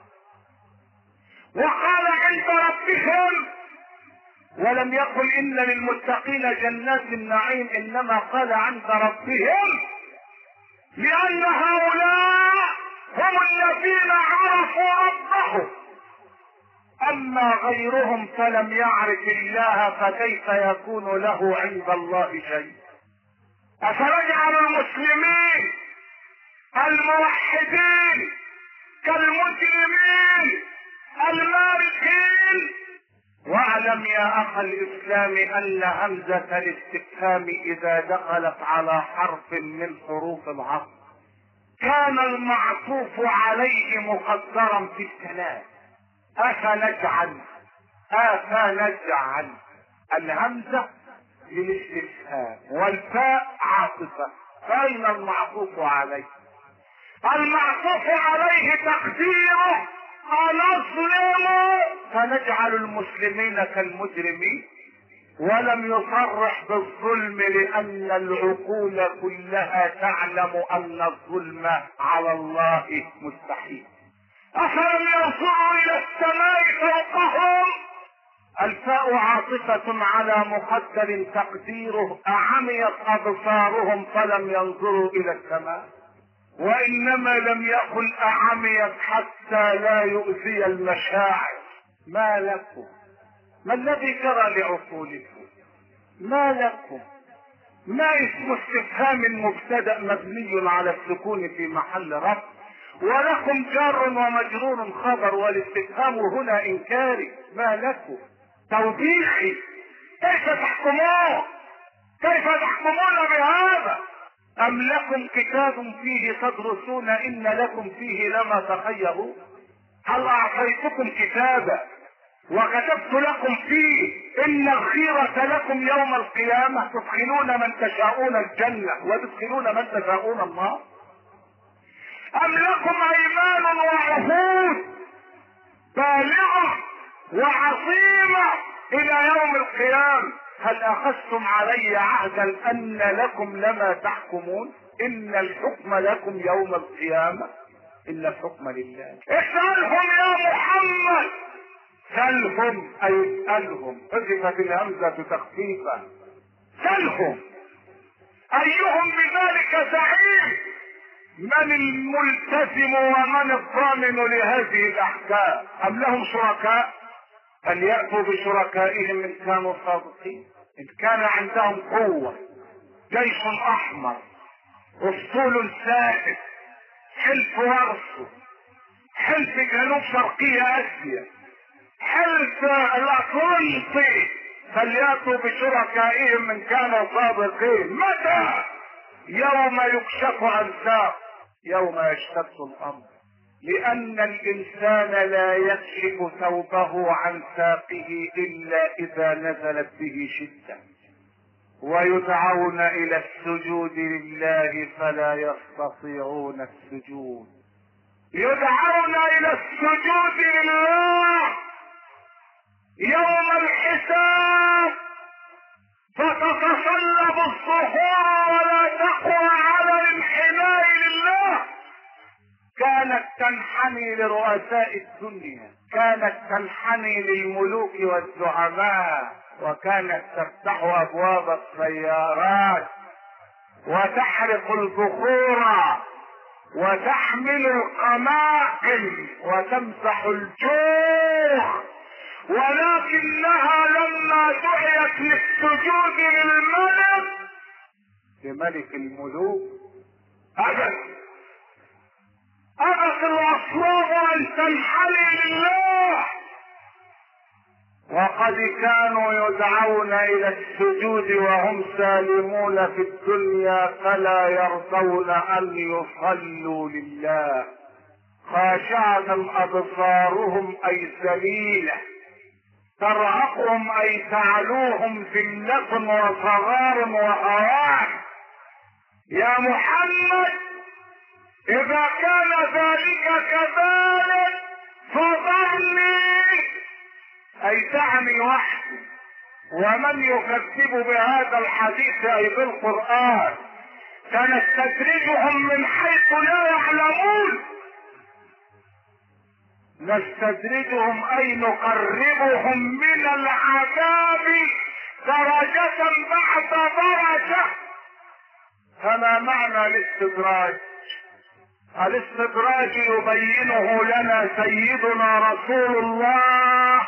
Speaker 1: وقال عند ربهم، ولم يقل ان للمتقين جنات النعيم، انما قال عند ربهم، لان هؤلاء هم الذين عرفوا ربهم، اما غيرهم فلم يعرف الله، فكيف يكون له عند الله شيء؟ افنجعل المسلمين الموحدين كالمجرمين المارقين؟ واعلم يا اخ الاسلام ان همزة الاستفهام اذا دخلت على حرف من حروف العطف كان المعطوف عليه مقدرا في الكلام. افنجعل الهمزة للاستفهام والفاء عاطفة، فاين المعطوف عليه؟ المعطوف عليه تقديره أنظلم فنجعل المسلمين كالمجرمين، ولم يصرح بالظلم لأن العقول كلها تعلم أن الظلم على الله مستحيل. أفلم ينظروا إلى السماء فوقهم؟ الفاء عاطفة على مقدر تقديره أعميت أبصارهم فلم ينظروا إلى السماء، وإنما لم يكن أعميت حتى لا يؤذي المشاعر. ما لكم؟ ما الذي جرى لعقولكم؟ ما لكم؟ ما اسم استفهام مبتدأ مبني على السكون في محل رفع، ولكم جار ومجرور خبر، والاستفهام هنا إنكاري. ما لكم؟ توبيخي. كيف تحكمون؟ كيف تحكمون بهذا؟ أم لكم كتاب فيه تدرسون إن لكم فيه لما تخيرون؟ هل أعطيتكم كتابا وكتبت لكم فيه إن الخيرة لكم يوم القيامة تدخلون من تشاءون الجنة وتدخلون من تشاءون النار؟ أم لكم أيمان وعهود بالغة وعظيمة إلى يوم القيامة؟ هل أخذتم علي عهدا أن لكم لما تحكمون؟ إن الحكم لكم يوم القيامة، إن الحكم لله. اسألهم يا محمد، سلهم أي اسألهم، حذفت الهمزة تخفيفا، سلهم أيهم بذلك زعيم؟ من الملتزم ومن الضامن لهذه الأحكام؟ أم لهم شركاء؟ فليأتوا بشركائهم إن كانوا صادقين. إن كان عندهم قوة، جيش أحمر، أسطول سائد، حلف ورسو، حلف جنوب شرقية آسيا، حلف الأطلنطي، فليأتوا بشركائهم إن كانوا صادقين. متى؟ يوم يكشف عن ساق، يوم يشتد الامر، لان الانسان لا يكشف ثوبه عن ساقه الا اذا نزلت به شده، ويدعون الى السجود لله فلا يستطيعون السجود، يدعون الى السجود لله يوم الحساب، فتتصلب الصخور ولا تقوى على الانحناء لله. كانت تنحني لرؤساء الدنيا، كانت تنحني للملوك والزعماء، وكانت تفتح ابواب السيارات وتحرق البخور وتحمل القماقل وتمسح الجوع، ولكنها لما دعيت للسجود للملك، لملك الملوك، أبت الأصوات أن تنحني لله. وقد كانوا يدعون إلى السجود وهم سالمون في الدنيا فلا يرضون أن يصلوا لله، خاشعة أبصارهم أي ذليلة، ترهقهم أي تعلوهم ذلة وصغار وهوان. يا محمد إذا كان ذلك كذلك فضعني، أي دعني وحدي، ومن يكذب بهذا الحديث أي بالقرآن سنستدرجهم من حيث لا يعلمون. نستدرجهم أي نقربهم من العذاب درجة بعد درجة. فما معنى الاستدراج؟ الاستدراج يبينه لنا سيدنا رسول الله،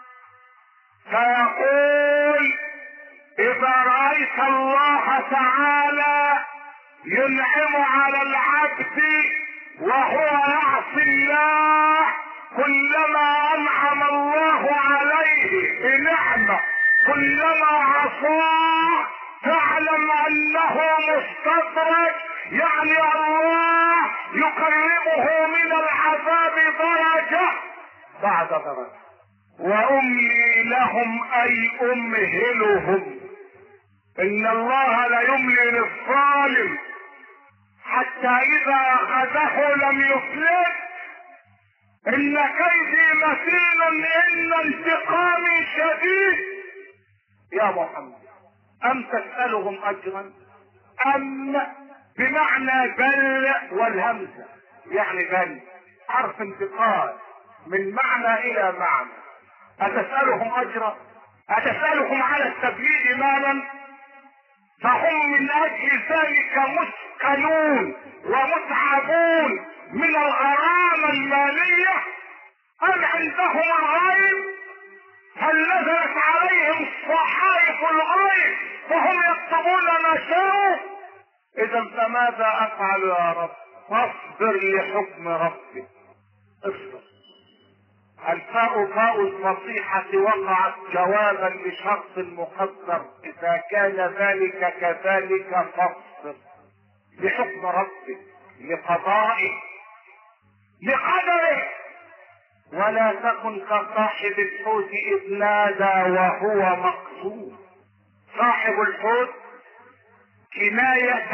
Speaker 1: فيقول إذا رأيت الله تعالى ينعم على العبد وهو يعصي الله، كلما أنعم الله عليه بنعمة كلما عصاه فاعلم أنه مستدرج، يعني الله يقربه من العذاب درجة بعد درجة. وأملي لهم أي أمهلهم، إن الله ليملي للظالم حتى إذا أخذه لم يفلت، إن كيدي متين إن انتقامي شديد. يا محمد أم تسألهم أجرا؟ أم بمعنى بل والهمزة، يعني بل حرف انتقال من معنى إلى معنى. أتسألهم أجرا؟ أتسألهم على التبليغ مالا؟ فهم من أجل ذلك مثقلون ومتعبون من الغرامة المالية. أم عندهم الغيب؟ هل نزلت عليهم صحائف الغيب فهم يكتبون ما شاءوا؟ إذا فماذا أفعل يا رب؟ فاصبر لحكم ربك، اصبر. الفاء فاء النصيحة وقعت جوابا لشرط مقدر، إذا كان ذلك كذلك فاصبر لحكم ربك، لقضائه، لقدره. ولا تكن كصاحب الحوت إذ نادى وهو مقصود. صاحب الحوت كناية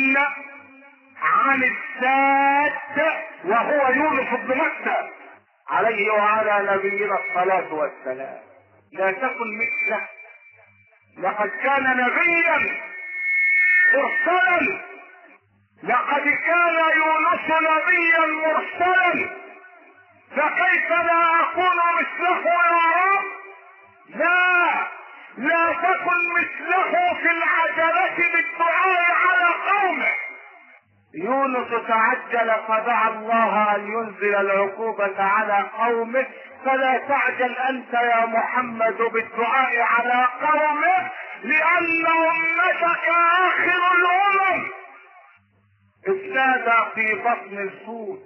Speaker 1: عن الساد وهو يونس بن متى عليه وعلى نبينا الصلاة والسلام. لا تكن مثله، لقد كان نبيا مرسلا، لقد كان يونس نبيا مرسلا، فكيف لا اكون مثله يا رب؟ لا تكن مثله في العجلة بالدعاء على قومه. يونس تعجل فدعا الله ان ينزل العقوبة على قومه، فلا تعجل انت يا محمد بالدعاء على قومه، لان امتك اخر الامم. اذ نادى في بطن الحوت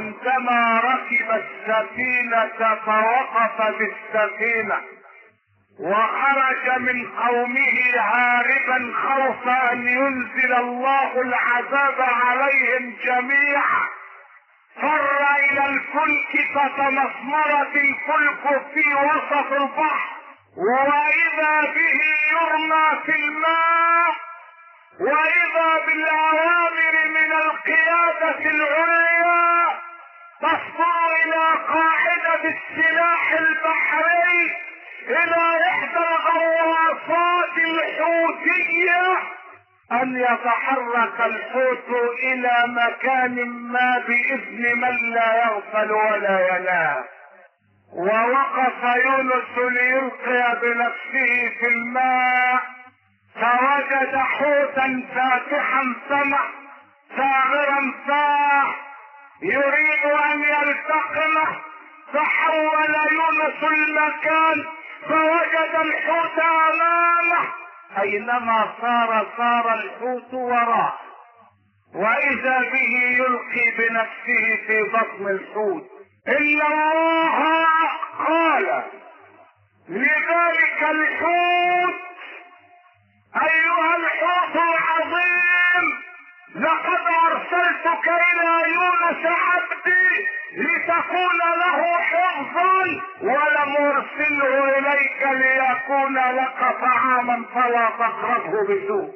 Speaker 1: عندما ركب السفينة فوقف بالسفينة وخرج من قومه هاربا خوف ان ينزل الله العذاب عليهم جميعا. فر الى الفلك فتمسمرت الفلك في وسط البحر، واذا به يرمى في الماء، واذا بالاوامر من القيادة العليا تصدر الى قاعدة السلاح البحري، الى احدى الغواصات الحوثية، ان يتحرك الحوت الى مكان ما باذن من لا يغفل ولا ينام. ووقف يونس ليلقي بنفسه في الماء، فوجد حوتا فاتحا سمع ساغرا فاح يريد ان يلتقمه، فحول يونس المكان فوجد الحوت امامه، اينما صار الحوت وراه، واذا به يلقي بنفسه في بطن الحوت. ان الله قال لذلك الحوت: ايها الحوت العظيم، لقد ارسلتك الى يونس عبدي لتكون له حفظا، ولم ارسله اليك ليكون لك طعاما فلا تقربه بسوء.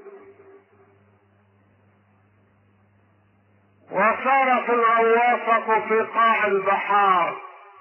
Speaker 1: وصارت الغواصة في قاع البحار،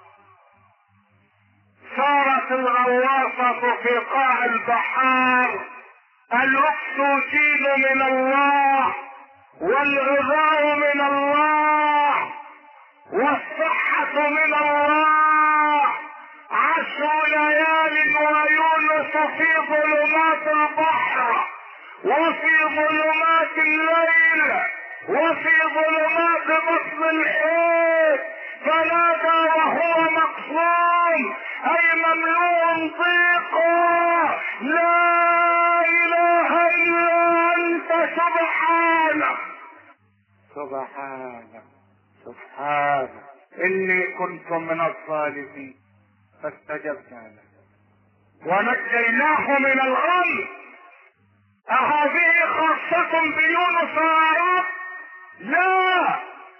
Speaker 1: صارت الغواصة في قاع البحار، الاكسجين من الله، والغذاء من الله، والصحة من الله. 10 ليال ويونس في ظلمات البحر، وفي ظلمات الليل، وفي ظلمات بطن الحوت، فنادى وهو مقصوم اي مملوء ضيقا: لا اله الا انت سبحانك سبحانك سبحانك اني كنت من الظالمين، فاستجبنا له ونجيناه من الغم. اهذه خاصة بيونس يا رب؟ لا،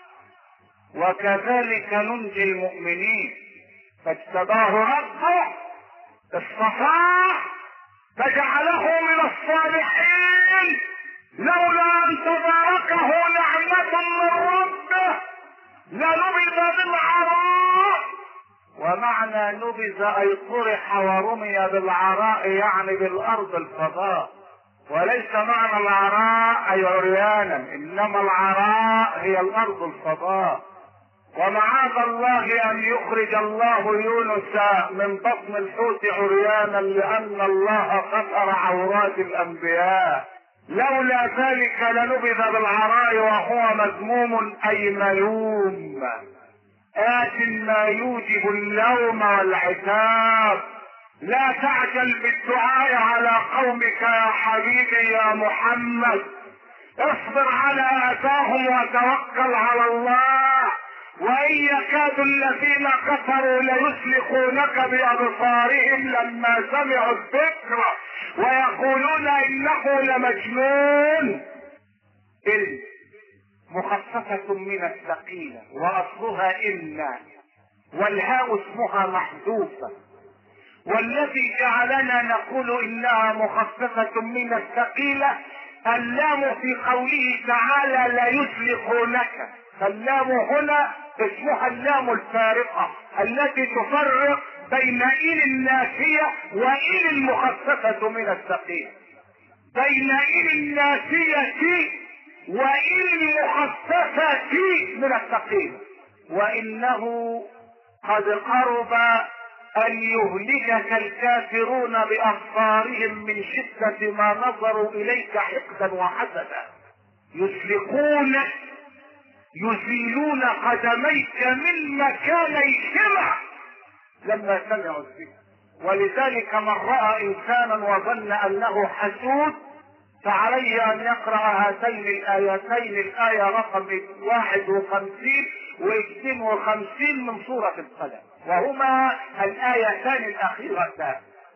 Speaker 1: وكذلك ننجي المؤمنين. فاجتباه ربه، اصطفاه، فجعله من الصالحين، لولا ان تباركه نعمة من ربه لنبذ بالعراء. ومعنى نبذ اي طرح ورمي بالعراء، يعني بالارض الفضاء، وليس معنى العراء اي عريانا، انما العراء هي الارض الفضاء. ومعاذ الله ان يخرج الله يونس من بطن الحوت عريانا، لان الله ستر عورات الانبياء. لولا ذلك لنبذ بالعراء وهو مذموم اي ملوم، آت ما يوجب اللوم والعتاب. لا تعجل بالدعاء على قومك يا حبيبي يا محمد، اصبر على اذاهم وتوكل على الله. وان يكاد الذين كفروا ليسلقونك بابصارهم لما سمعوا الذكر ويقولون انه لمجنون. مخففة من الثقيلة، واصلها ان، والهاء اسمها محذوفة. والذي جعلنا نقول انها مخففة من الثقيلة اللام في قوله تعالى لا يسلقونك، فاللام هنا اسمها اللام الفارقة التي تفرق بين إن النافية وإن المخففة من الثقيلة، بين إن النافية وإن المخففة من الثقيلة. وإنه قد قرب ان يهلكك الكافرون بابصارهم من شدة ما نظروا اليك حقدا وحسدا، يسلقونك، يزيلون قدميك من مكانيهما لما سمعوا الذكر. ولذلك من راى انسانا وظن انه حسود فعليه ان يقرأ هاتين الايتين، الاية رقم 51 و52 من سورة القلم، وهما الآيتان الأخيرتان.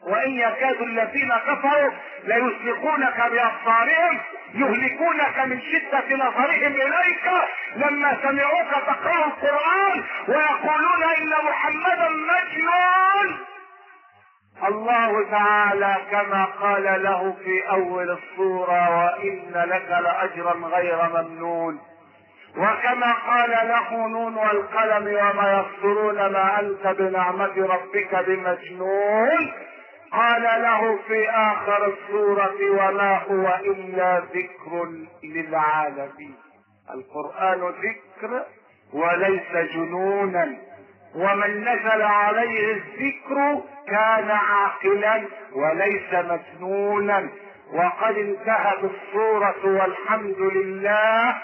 Speaker 1: وإن يكاد الذين كفروا ليزلقونك بأبصارهم يهلكونك من شدة نظرهم إليك لما سمعوك تقرأ القرآن ويقولون إن محمدا مجنون. الله تعالى كما قال له في أول السورة وإن لك لأجرا غير ممنون، وكما قال له نون والقلم وما يسطرون ما أنت بنعمة ربك بمجنون، قال له في آخر السورة وما هو إلا ذكر للعالمين. القرآن ذكر وليس جنونا، ومن نزل عليه الذكر كان عاقلا وليس مجنونا. وقد انتهت السورة والحمد لله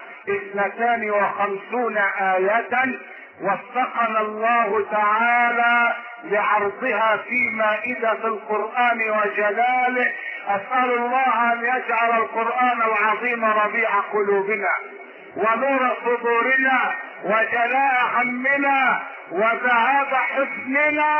Speaker 1: 52 آية، وفقنا الله تعالى لعرضها في مائدة القرآن وجلاله. أسأل الله أن يجعل القرآن العظيم ربيع قلوبنا ونور صدورنا وجلاء همنا وذهاب حزننا.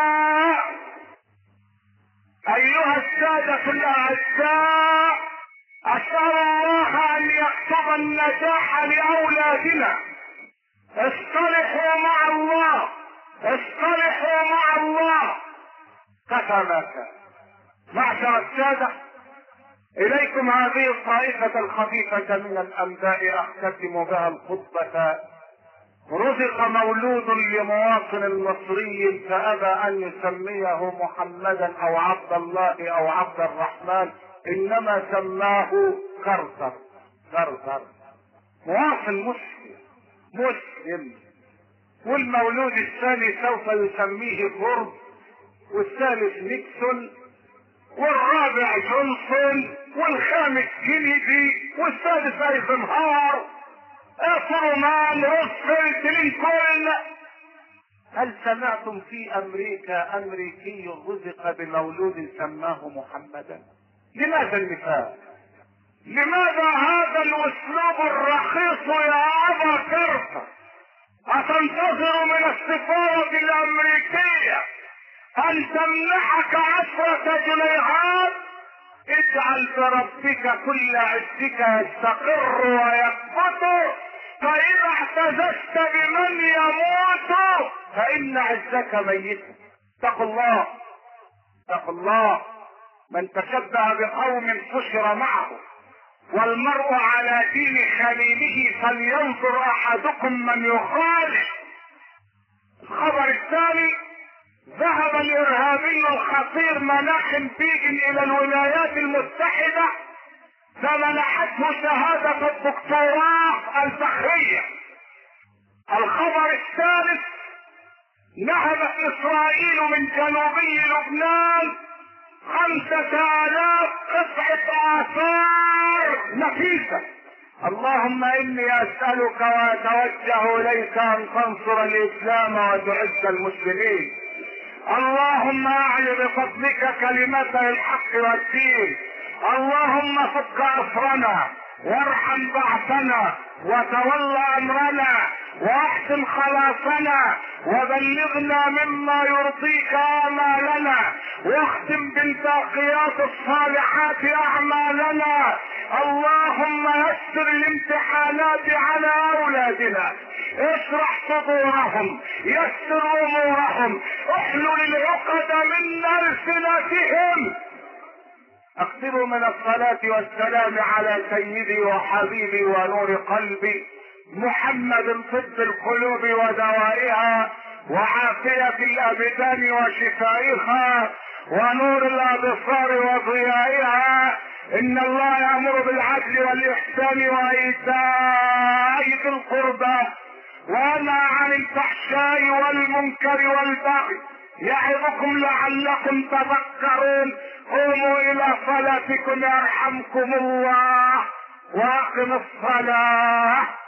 Speaker 1: أيها السادة الأعزاء، أسأل الله أن يكتب النجاح لأولادنا. اصطلحوا مع الله، اصطلحوا مع الله. كفى ما كان. معشر السادة، إليكم هذه الطائفة الخفيفة من الأنباء أختتم بها الخطبة. رزق مولود لمواطن مصري فأبى أن يسميه محمدا أو عبد الله أو عبد الرحمن، إنما سماه كرتر. مواطن مسلم. والمولود الثاني سوف يسميه فورد، والثالث نيكسون، والرابع جونسون، والخامس كينيدي، والسادس ايزنهاور، ترومان، روزفلت، لينكولن. هل سمعتم في امريكا امريكي رزق بمولود سماه محمدا؟ لماذا النفاق؟ لماذا هذا الاسلوب الرخيص يا ابا كرتر؟ أتنتظر من السفارة الأمريكية أن تمنحك 10 جنيهات؟ اجعل بربك كل عزك يستقر ويثبت، فإذا اعتززت بمن يموت فإن عزك ميت. اتقوا الله، اتقوا الله. من تشبه بقوم حشر معه، والمرء على دين خليله فلينظر احدكم من يخالف. الخبر الثاني: ذهب الارهابي الخطير مناخم بيجن الى الولايات المتحدة فمنحته شهادة الدكتوراه الفخرية. الخبر الثالث: نهبت اسرائيل من جنوبي لبنان 5000 قطعة آثار نفيسة. اللهم إني أسألك وأتوجه إليك أن تنصر الإسلام وتعز المسلمين. اللهم أعل بفضلك كلمة الحق والدين. اللهم فك أسرنا وارحم بعثنا وتول امرنا واحسن خلاصنا وبلغنا مما يرضيك امالنا واختم بالباقيات الصالحات اعمالنا. اللهم يسر الامتحانات على اولادنا، اشرح صدورهم، يسر امورهم، احلل العقد من السنتهم. اكثروا من الصلاة والسلام على سيدي وحبيبي ونور قلبي محمد، طب القلوب ودوائها وعافية الابدان وشفائها ونور الابصار وضيائها. ان الله يأمر بالعدل والاحسان وايتاء ذي القربى وينهى عن الفحشاء والمنكر والبغي يعظكم لعلكم تذكرون. قوموا الى صلاتكم يرحمكم الله واقم الصلاة.